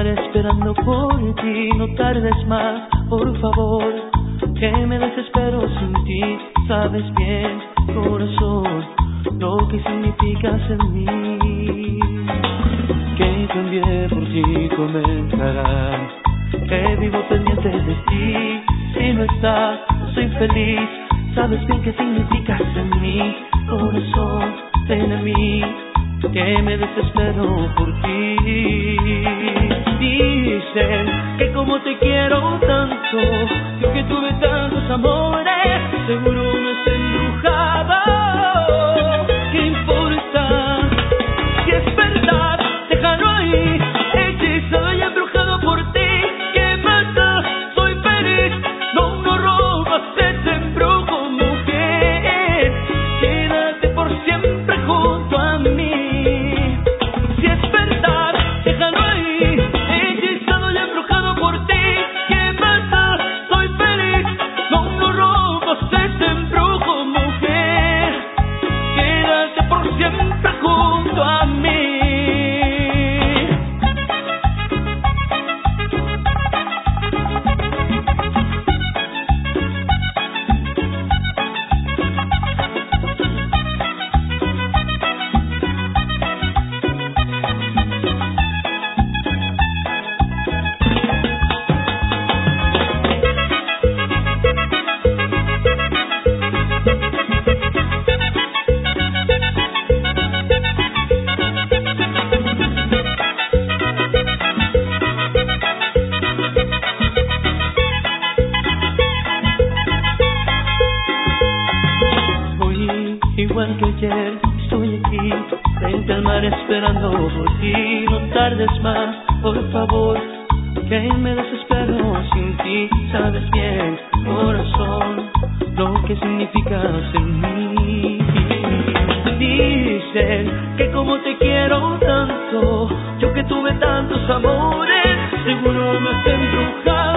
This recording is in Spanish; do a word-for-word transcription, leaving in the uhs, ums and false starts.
mar esperando por ti. No tardes más, por favor, que me desespero sin ti. Sabes bien, corazón, lo que significas en mí. Que cambié por ti comenzará, que vivo pendiente de ti. Si no estás, no soy feliz. Sabes bien qué significas en mí. Corazón, ven a mí, que me desespero por ti. Dicen que como te quiero tanto, yo que tuve tantos amores, seguro me has embrujado. ¿Qué importa? Si es verdad, déjalo ahí, hechizado y embrujado por ti. ¿Qué pasa? Soy feliz, no, no robas ese embrujo, mujer. Quédate por siempre junto a mí. Si es verdad, déjalo ahí, hechizado y embrujado por ti. ¿Qué pasa? Soy feliz, no, no robas ese embrujo, mujer. Quédate por siempre junto a mí. Igual que ayer, estoy aquí, frente al mar esperando por ti. No tardes más, por favor, que me desespero sin ti. Sabes bien, corazón, lo que significas en mí. Dicen que como te quiero tanto, yo que tuve tantos amores, seguro me has embrujado.